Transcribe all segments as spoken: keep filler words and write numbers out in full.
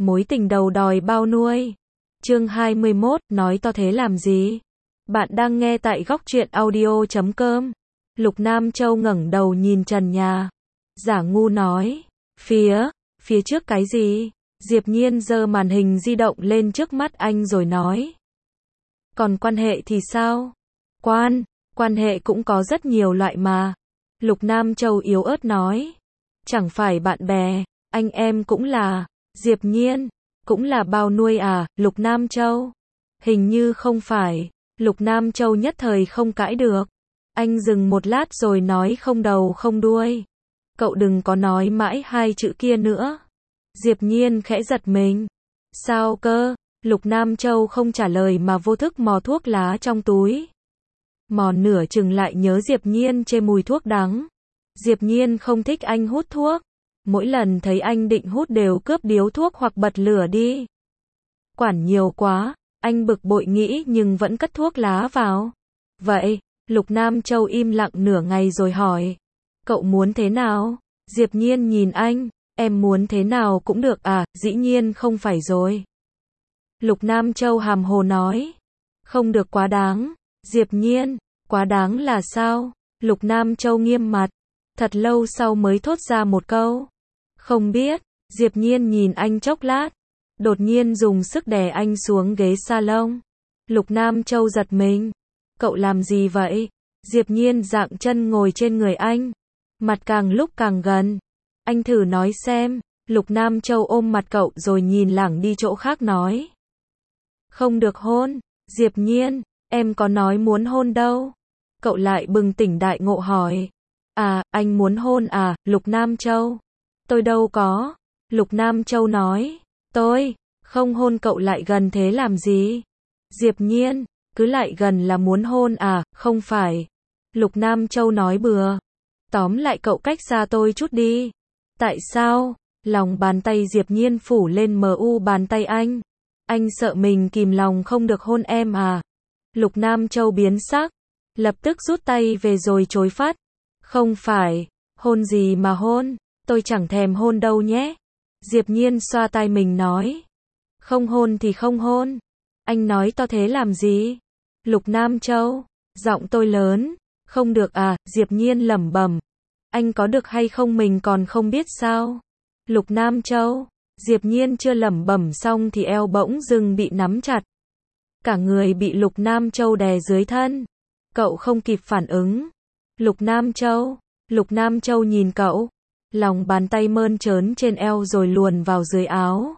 Mối tình đầu đòi bao nuôi. Chương hai mươi mốt, nói to thế làm gì? Bạn đang nghe tại góc truyện audio chấm com. Lục Nam Châu ngẩng đầu nhìn trần nhà. Giả ngu nói, phía, phía trước cái gì? Diệp Nhiên giơ màn hình di động lên trước mắt anh rồi nói. Còn quan hệ thì sao? Quan, quan hệ cũng có rất nhiều loại mà. Lục Nam Châu yếu ớt nói. Chẳng phải bạn bè, anh em cũng là. Diệp Nhiên, cũng là bao nuôi à, Lục Nam Châu? Hình như không phải. Lục Nam Châu nhất thời không cãi được. Anh dừng một lát rồi nói không đầu không đuôi. Cậu đừng có nói mãi hai chữ kia nữa. Diệp Nhiên khẽ giật mình. Sao cơ? Lục Nam Châu không trả lời mà vô thức mò thuốc lá trong túi. Mò nửa chừng lại nhớ Diệp Nhiên chê mùi thuốc đắng. Diệp Nhiên không thích anh hút thuốc. Mỗi lần thấy anh định hút đều cướp điếu thuốc hoặc bật lửa đi. Quản nhiều quá, anh bực bội nghĩ nhưng vẫn cất thuốc lá vào. Vậy, Lục Nam Châu im lặng nửa ngày rồi hỏi. Cậu muốn thế nào? Diệp Nhiên nhìn anh, em muốn thế nào cũng được à, dĩ nhiên không phải rồi. Lục Nam Châu hàm hồ nói. Không được quá đáng. Diệp Nhiên, quá đáng là sao? Lục Nam Châu nghiêm mặt. Thật lâu sau mới thốt ra một câu. Không biết. Diệp Nhiên nhìn anh chốc lát. Đột nhiên dùng sức đè anh xuống ghế salon. Lục Nam Châu giật mình. Cậu làm gì vậy? Diệp Nhiên dạng chân ngồi trên người anh. Mặt càng lúc càng gần. Anh thử nói xem. Lục Nam Châu ôm mặt cậu rồi nhìn lảng đi chỗ khác nói. Không được hôn. Diệp Nhiên, em có nói muốn hôn đâu. Cậu lại bừng tỉnh đại ngộ hỏi. À, anh muốn hôn à, Lục Nam Châu? Tôi đâu có. Lục Nam Châu nói. Tôi, không hôn cậu lại gần thế làm gì? Diệp Nhiên, cứ lại gần là muốn hôn à, không phải. Lục Nam Châu nói bừa. Tóm lại cậu cách xa tôi chút đi. Tại sao? Lòng bàn tay Diệp Nhiên phủ lên mờ u bàn tay anh. Anh sợ mình kìm lòng không được hôn em à? Lục Nam Châu biến sắc. Lập tức rút tay về rồi chối phát. Không phải, hôn gì mà hôn, tôi chẳng thèm hôn đâu nhé. Diệp Nhiên xoa tai mình nói. Không hôn thì không hôn. Anh nói to thế làm gì? Lục Nam Châu, giọng tôi lớn. Không được à, Diệp Nhiên lẩm bẩm. Anh có được hay không mình còn không biết sao? Lục Nam Châu, Diệp Nhiên chưa lẩm bẩm xong thì eo bỗng dưng bị nắm chặt. Cả người bị Lục Nam Châu đè dưới thân. Cậu không kịp phản ứng. Lục Nam Châu, Lục Nam Châu nhìn cậu. Lòng bàn tay mơn trớn trên eo rồi luồn vào dưới áo.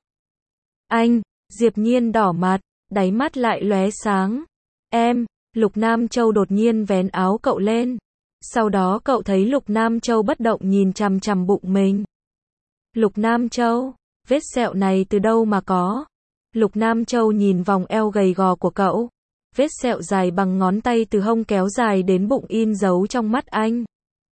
Anh, Diệp Nhiên đỏ mặt, đáy mắt lại lóe sáng. Em, Lục Nam Châu đột nhiên vén áo cậu lên. Sau đó cậu thấy Lục Nam Châu bất động nhìn chằm chằm bụng mình. Lục Nam Châu, vết sẹo này từ đâu mà có? Lục Nam Châu nhìn vòng eo gầy gò của cậu. Vết sẹo dài bằng ngón tay từ hông kéo dài đến bụng in dấu trong mắt anh.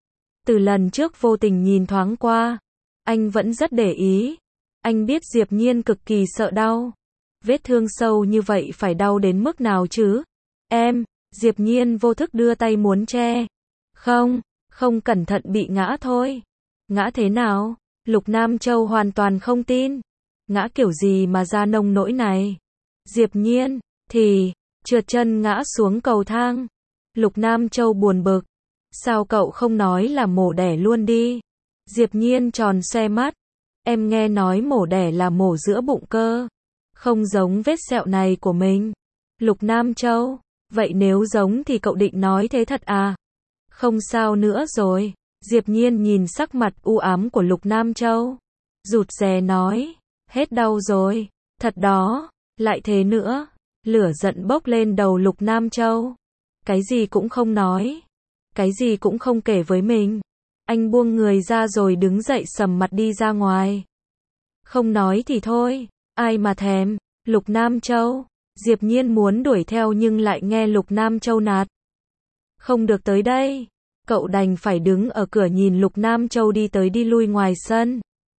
Từ lần trước vô tình nhìn thoáng qua, anh vẫn rất để ý. Anh biết Diệp Nhiên cực kỳ sợ đau. Vết thương sâu như vậy phải đau đến mức nào chứ? Em, Diệp Nhiên vô thức đưa tay muốn che. Không, không cẩn thận bị ngã thôi. Ngã thế nào? Lục Nam Châu hoàn toàn không tin. Ngã kiểu gì mà ra nông nỗi này? Diệp Nhiên, thì, trượt chân ngã xuống cầu thang. Lục Nam Châu buồn bực. Sao cậu không nói là mổ đẻ luôn đi? Diệp Nhiên tròn xoe mắt. Em nghe nói mổ đẻ là mổ giữa bụng cơ. Không giống vết sẹo này của mình. Lục Nam Châu, vậy nếu giống thì cậu định nói thế thật à? Không sao nữa rồi. Diệp Nhiên nhìn sắc mặt u ám của Lục Nam Châu. Rụt rè nói. Hết đau rồi. Thật đó. Lại thế nữa. Lửa giận bốc lên đầu Lục Nam Châu. Cái gì cũng không nói. Cái gì cũng không kể với mình. Anh buông người ra rồi đứng dậy sầm mặt đi ra ngoài. Không nói thì thôi. Ai mà thèm. Lục Nam Châu. Diệp Nhiên muốn đuổi theo nhưng lại nghe Lục Nam Châu nạt. Không được tới đây. Cậu đành phải đứng ở cửa nhìn Lục Nam Châu đi tới đi lui ngoài sân.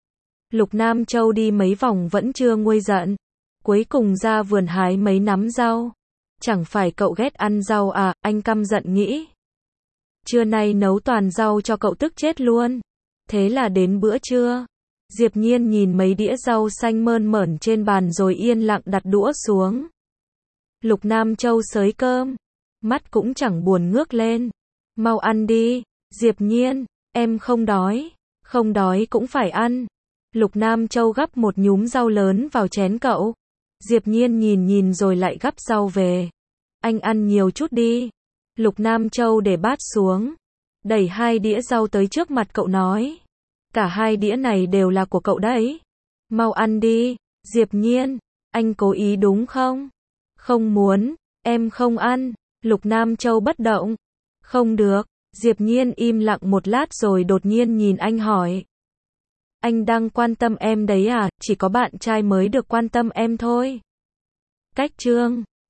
Lục Nam Châu đi mấy vòng vẫn chưa nguôi giận. Cuối cùng ra vườn hái mấy nắm rau. Chẳng phải cậu ghét ăn rau à, anh căm giận nghĩ. Trưa nay nấu toàn rau cho cậu tức chết luôn. Thế là đến bữa trưa. Diệp Nhiên nhìn mấy đĩa rau xanh mơn mởn trên bàn rồi yên lặng đặt đũa xuống. Lục Nam Châu xới cơm, mắt cũng chẳng buồn ngước lên. Mau ăn đi, Diệp Nhiên, em không đói, không đói cũng phải ăn. Lục Nam Châu gắp một nhúm rau lớn vào chén cậu. Diệp Nhiên nhìn nhìn rồi lại gắp rau về. Anh ăn nhiều chút đi. Lục Nam Châu để bát xuống, đẩy hai đĩa rau tới trước mặt cậu nói. Cả hai đĩa này đều là của cậu đấy. Mau ăn đi, Diệp Nhiên, anh cố ý đúng không? Không muốn, em không ăn. Lục Nam Châu bất động. Không được, Diệp Nhiên im lặng một lát rồi đột nhiên nhìn anh hỏi. Anh đang quan tâm em đấy à? Chỉ có bạn trai mới được quan tâm em thôi. Cách chương